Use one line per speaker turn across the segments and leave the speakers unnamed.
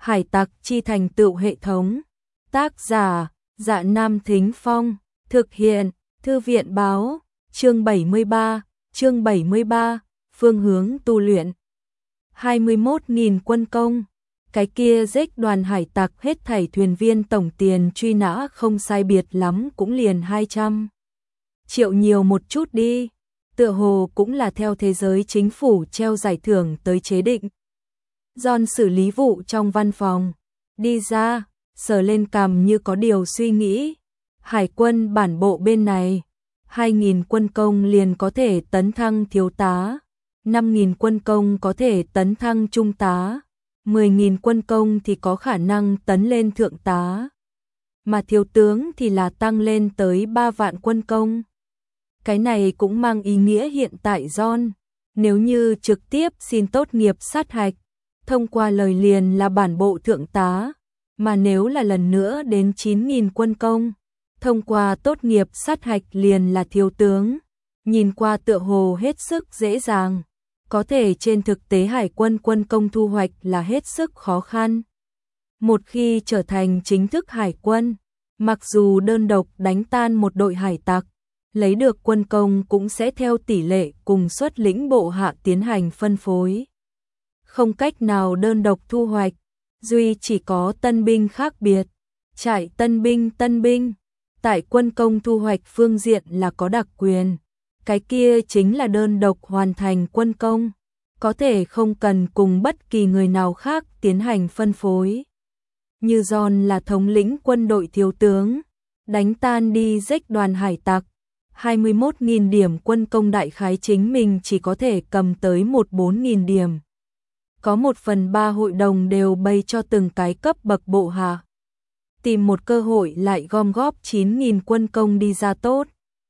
Hải tặc chi thành tựu hệ thống. Tác giả: Dạ Nam Thính Phong. Thực hiện: Thư viện báo. Chương 73. Phương hướng tu luyện. 21.000 quân công. Cái kia giết đoàn hải tặc hết thảy thuyền viên tổng tiền truy nã không sai biệt lắm cũng liền 200 triệu nhiều một chút đi. Tựa hồ cũng là theo thế giới chính phủ treo giải thưởng tới chế định. John xử lý vụ trong văn phòng. Đi ra, sờ lên cằm như có điều suy nghĩ. Hải quân bản bộ bên này, 2.000 quân công liền có thể tấn thăng thiếu tá, 5.000 quân công có thể tấn thăng trung tá, 10.000 quân công thì có khả năng tấn lên thượng tá. Mà thiếu tướng thì là tăng lên tới 3 vạn quân công. Cái này cũng mang ý nghĩa hiện tại John, nếu như trực tiếp xin tốt nghiệp sát hạch, thông qua lời liền là bản bộ thượng tá, mà nếu là lần nữa đến 9.000 quân công, thông qua tốt nghiệp sát hạch liền là thiếu tướng. Nhìn qua tựa hồ hết sức dễ dàng, có thể trên thực tế hải quân quân công thu hoạch là hết sức khó khăn. Một khi trở thành chính thức hải quân, mặc dù đơn độc đánh tan một đội hải tặc, lấy được quân công cũng sẽ theo tỷ lệ cùng xuất lĩnh bộ hạ tiến hành phân phối. Không cách nào đơn độc thu hoạch, duy chỉ có tân binh khác biệt. Trại tân binh, tại quân công thu hoạch phương diện là có đặc quyền. Cái kia chính là đơn độc hoàn thành quân công, có thể không cần cùng bất kỳ người nào khác tiến hành phân phối. Như John là thống lĩnh quân đội thiếu tướng, đánh tan đi giết đoàn hải tặc, 21.000 điểm quân công đại khái chính mình chỉ có thể cầm tới 14.000 điểm. Có 1/3 hội đồng đều bày cho từng cái cấp bậc bộ hạ. Tìm một cơ hội lại gom góp 9.000 quân công đi ra tốt.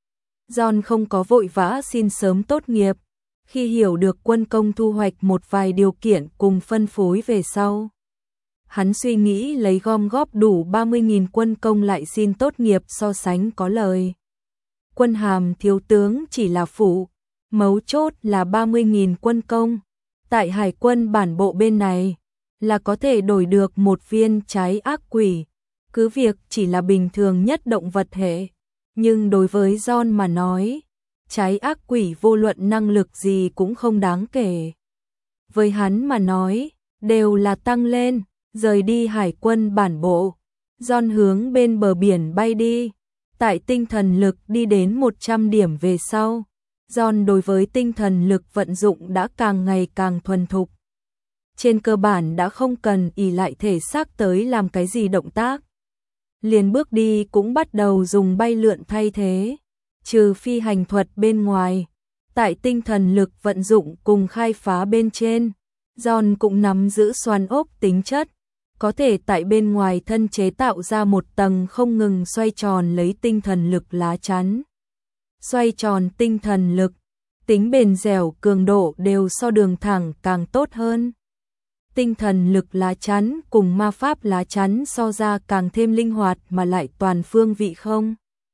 John không có vội vã xin sớm tốt nghiệp, khi hiểu được quân công thu hoạch một vài điều kiện cùng phân phối về sau. Hắn suy nghĩ lấy gom góp đủ 30.000 quân công lại xin tốt nghiệp so sánh có lời. Quân hàm thiếu tướng chỉ là phụ, mấu chốt là 30.000 quân công. Tại hải quân bản bộ bên này, là có thể đổi được một viên trái ác quỷ, cứ việc chỉ là bình thường nhất động vật hệ. Nhưng đối với John mà nói, trái ác quỷ vô luận năng lực gì cũng không đáng kể. Với hắn mà nói, đều là tăng lên. Rời đi hải quân bản bộ, John hướng bên bờ biển bay đi. Tại tinh thần lực đi đến 100 điểm về sau, John đối với tinh thần lực vận dụng đã càng ngày càng thuần thục. Trên cơ bản đã không cần ỷ lại thể xác tới làm cái gì động tác. Liền bước đi cũng bắt đầu dùng bay lượn thay thế, trừ phi hành thuật bên ngoài. Tại tinh thần lực vận dụng cùng khai phá bên trên, John cũng nắm giữ xoắn ốc tính chất, có thể tại bên ngoài thân chế tạo ra một tầng không ngừng xoay tròn lấy tinh thần lực lá chắn. Xoay tròn tinh thần lực, tính bền dẻo cường độ đều so đường thẳng càng tốt hơn. Tinh thần lực lá chắn cùng ma pháp lá chắn so ra càng thêm linh hoạt mà lại toàn phương vị không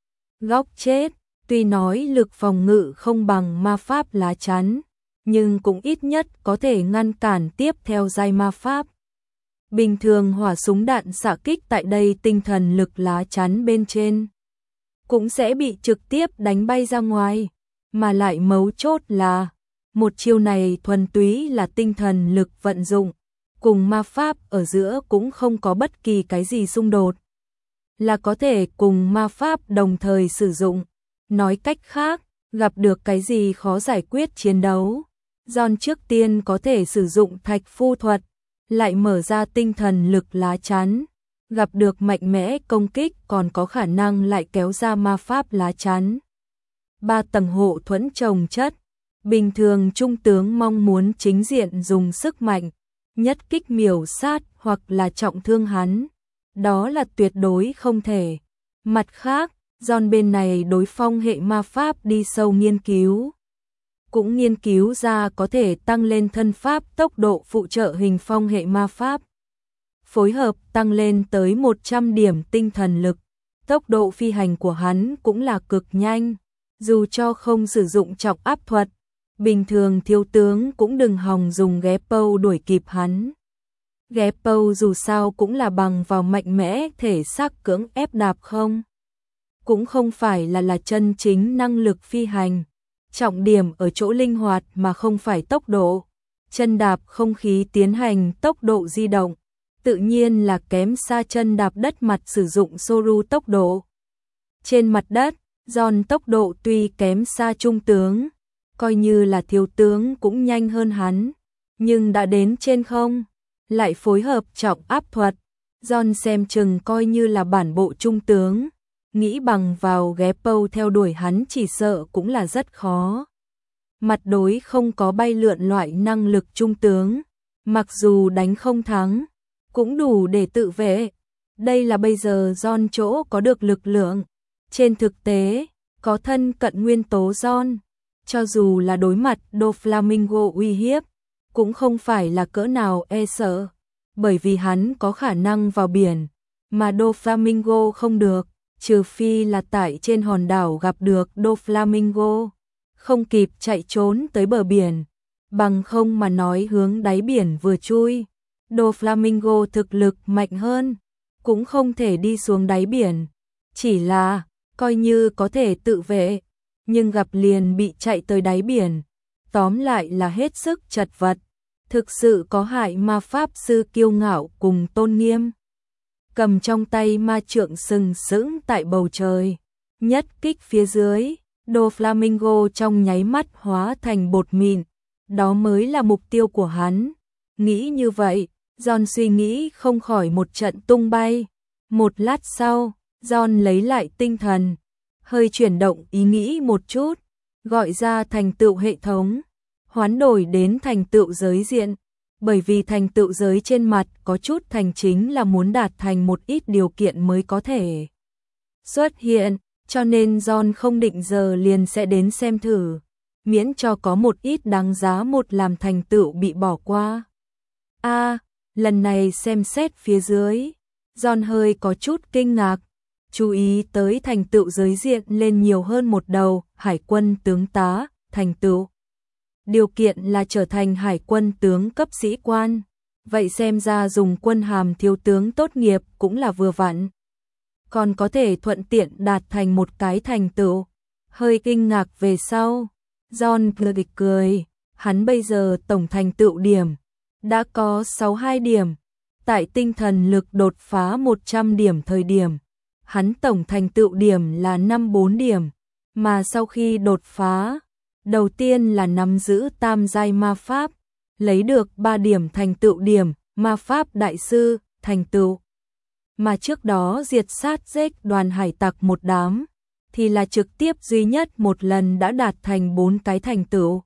góc chết. Tuy nói lực phòng ngự không bằng ma pháp lá chắn, nhưng cũng ít nhất có thể ngăn cản tiếp theo giai ma pháp. Bình thường hỏa súng đạn xạ kích tại đây tinh thần lực lá chắn bên trên cũng sẽ bị trực tiếp đánh bay ra ngoài, mà lại mấu chốt là một chiêu này thuần túy là tinh thần lực vận dụng, cùng ma pháp ở giữa cũng không có bất kỳ cái gì xung đột, là có thể cùng ma pháp đồng thời sử dụng. Nói cách khác, gặp được cái gì khó giải quyết chiến đấu, John trước tiên có thể sử dụng thạch phu thuật, lại mở ra tinh thần lực lá chắn, gặp được mạnh mẽ công kích còn có khả năng lại kéo ra ma pháp lá chắn. 3 tầng hộ thuẫn chồng chất, bình thường trung tướng mong muốn chính diện dùng sức mạnh, nhất kích miểu sát hoặc là trọng thương hắn, đó là tuyệt đối không thể. Mặt khác, John bên này đối phong hệ ma pháp đi sâu nghiên cứu, cũng nghiên cứu ra có thể tăng lên thân pháp tốc độ phụ trợ hình phong hệ ma pháp. Phối hợp tăng lên tới 100 điểm tinh thần lực, tốc độ phi hành của hắn cũng là cực nhanh, dù cho không sử dụng trọng áp thuật, bình thường thiếu tướng cũng đừng hòng dùng ghé pâu đuổi kịp hắn. Geppo dù sao cũng là bằng vào mạnh mẽ thể xác cưỡng ép đạp không. Cũng không phải là chân chính năng lực phi hành. Trọng điểm ở chỗ linh hoạt mà không phải tốc độ. Chân đạp không khí tiến hành tốc độ di động, tự nhiên là kém xa chân đạp đất mặt sử dụng Soru tốc độ. Trên mặt đất, John tốc độ tuy kém xa trung tướng, coi như là thiếu tướng cũng nhanh hơn hắn, nhưng đã đến trên không, lại phối hợp trọng áp thuật, John xem chừng coi như là bản bộ trung tướng, nghĩ bằng vào Geppo theo đuổi hắn chỉ sợ cũng là rất khó. Mặt đối không có bay lượn loại năng lực trung tướng, mặc dù đánh không thắng, cũng đủ để tự vệ. Đây là bây giờ John chỗ có được lực lượng. Trên thực tế, có thân cận nguyên tố John, cho dù là đối mặt Doflamingo uy hiếp, cũng không phải là cỡ nào e sợ, bởi vì hắn có khả năng vào biển, mà Doflamingo không được, trừ phi là tại trên hòn đảo gặp được Doflamingo, không kịp chạy trốn tới bờ biển, bằng không mà nói hướng đáy biển vừa chui. Doflamingo thực lực mạnh hơn, cũng không thể đi xuống đáy biển, chỉ là coi như có thể tự vệ, nhưng gặp liền bị chạy tới đáy biển, tóm lại là hết sức chật vật, thực sự có hại ma pháp sư kiêu ngạo cùng tôn nghiêm. Cầm trong tay ma trượng sừng sững tại bầu trời, nhất kích phía dưới, Doflamingo trong nháy mắt hóa thành bột mịn, đó mới là mục tiêu của hắn. Nghĩ như vậy, John suy nghĩ không khỏi một trận tung bay. Một lát sau, John lấy lại tinh thần, hơi chuyển động ý nghĩ một chút, gọi ra thành tựu hệ thống, hoán đổi đến thành tựu giới diện, bởi vì thành tựu giới trên mặt có chút thành chính là muốn đạt thành một ít điều kiện mới có thể xuất hiện, cho nên John không định giờ liền sẽ đến xem thử, miễn cho có một ít đáng giá một làm thành tựu bị bỏ qua. Lần này xem xét phía dưới, John hơi có chút kinh ngạc, chú ý tới thành tựu giới diện lên nhiều hơn một đầu, hải quân tướng tá, thành tựu. Điều kiện là trở thành hải quân tướng cấp sĩ quan, vậy xem ra dùng quân hàm thiếu tướng tốt nghiệp cũng là vừa vặn. Còn có thể thuận tiện đạt thành một cái thành tựu. Hơi kinh ngạc về sau, John cười, hắn bây giờ tổng thành tựu điểm đã có 62 điểm, tại tinh thần lực đột phá 100 điểm thời điểm, hắn tổng thành tựu điểm là 54 điểm, mà sau khi đột phá, đầu tiên là nắm giữ tam giai ma pháp, lấy được 3 điểm thành tựu điểm, ma pháp đại sư, thành tựu. Mà trước đó diệt sát giết đoàn hải tặc một đám, thì là trực tiếp duy nhất một lần đã đạt thành 4 cái thành tựu.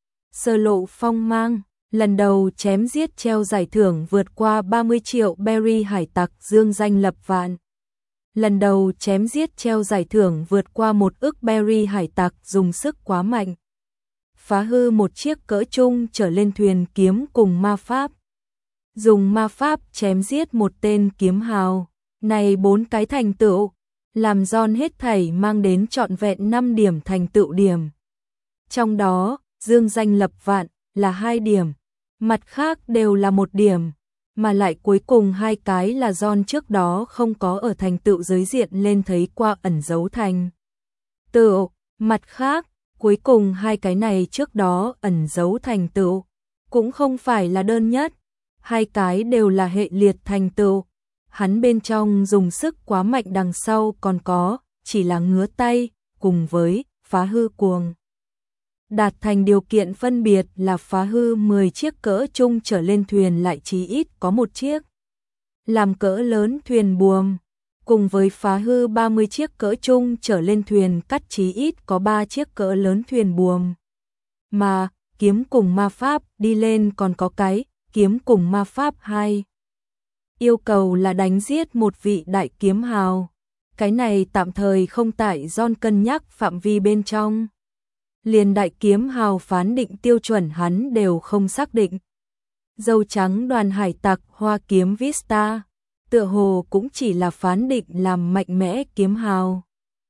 Sơ lộ phong mang, lần đầu chém giết treo giải thưởng vượt qua 30 triệu berry hải tặc dương danh lập vạn. Lần đầu chém giết treo giải thưởng vượt qua 1 ức berry hải tặc dùng sức quá mạnh. Phá hư một chiếc cỡ trung trở lên thuyền kiếm cùng ma pháp. Dùng ma pháp chém giết một tên kiếm hào. Này 4 cái thành tựu, làm John hết thảy mang đến trọn vẹn 5 điểm thành tựu điểm. Trong đó, dương danh lập vạn là 2 điểm, mặt khác đều là 1 điểm, mà lại cuối cùng 2 cái là John trước đó không có ở thành tựu giới diện lên thấy qua ẩn dấu thành tựu, mặt khác, cuối cùng 2 cái này trước đó ẩn dấu thành tựu, cũng không phải là đơn nhất, 2 cái đều là hệ liệt thành tựu. Hắn bên trong dùng sức quá mạnh đằng sau còn có, chỉ là ngứa tay, cùng với phá hư cuồng. Đạt thành điều kiện phân biệt là phá hư 10 chiếc cỡ trung trở lên thuyền lại chí ít có 1 chiếc. Làm cỡ lớn thuyền buồm, cùng với phá hư 30 chiếc cỡ trung trở lên thuyền cắt chí ít có 3 chiếc cỡ lớn thuyền buồm. Mà, kiếm cùng ma pháp đi lên còn có cái, kiếm cùng ma pháp 2. Yêu cầu là đánh giết một vị đại kiếm hào. Cái này tạm thời không tại John cân nhắc phạm vi bên trong. Liền đại kiếm hào phán định tiêu chuẩn hắn đều không xác định. Dâu trắng đoàn hải tặc hoa kiếm Vista, tựa hồ cũng chỉ là phán định làm mạnh mẽ kiếm hào,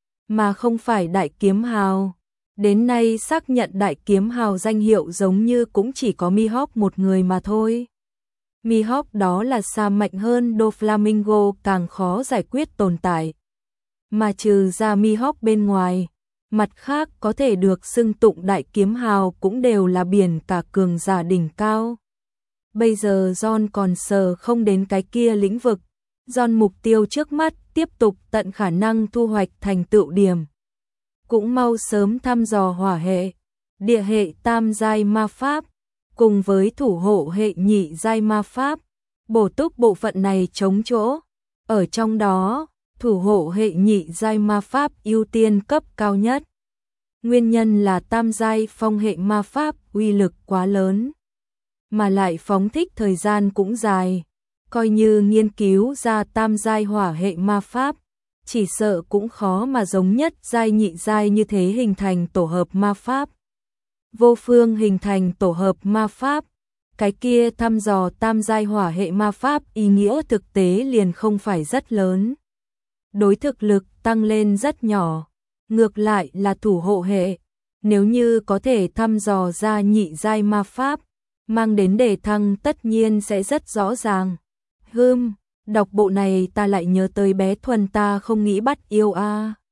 mà không phải đại kiếm hào. Đến nay xác nhận đại kiếm hào danh hiệu giống như cũng chỉ có Mihawk một người mà thôi. Mihawk đó là xa mạnh hơn Doflamingo càng khó giải quyết tồn tại. Mà trừ ra Mihawk bên ngoài, mặt khác có thể được xưng tụng đại kiếm hào cũng đều là biển cả cường giả đỉnh cao. Bây giờ John còn sờ không đến cái kia lĩnh vực. John mục tiêu trước mắt tiếp tục tận khả năng thu hoạch thành tựu điểm. Cũng mau sớm thăm dò hỏa hệ, địa hệ tam giai ma pháp, cùng với thủ hộ hệ nhị giai ma pháp, bổ túc bộ phận này chống chỗ. Ở trong đó, thủ hộ hệ nhị giai ma pháp ưu tiên cấp cao nhất. Nguyên nhân là tam giai phong hệ ma pháp uy lực quá lớn, mà lại phóng thích thời gian cũng dài. Coi như nghiên cứu ra tam giai hỏa hệ ma pháp, chỉ sợ cũng khó mà giống nhất giai nhị giai như thế hình thành tổ hợp ma pháp. Vô phương hình thành tổ hợp ma pháp, cái kia thăm dò tam giai hỏa hệ ma pháp ý nghĩa thực tế liền không phải rất lớn. Đối thực lực tăng lên rất nhỏ, ngược lại là thủ hộ hệ, nếu như có thể thăm dò ra nhị giai ma pháp, mang đến đề thăng tất nhiên sẽ rất rõ ràng. Đọc bộ này ta lại nhớ tới bé Thuần ta không nghĩ bắt yêu a.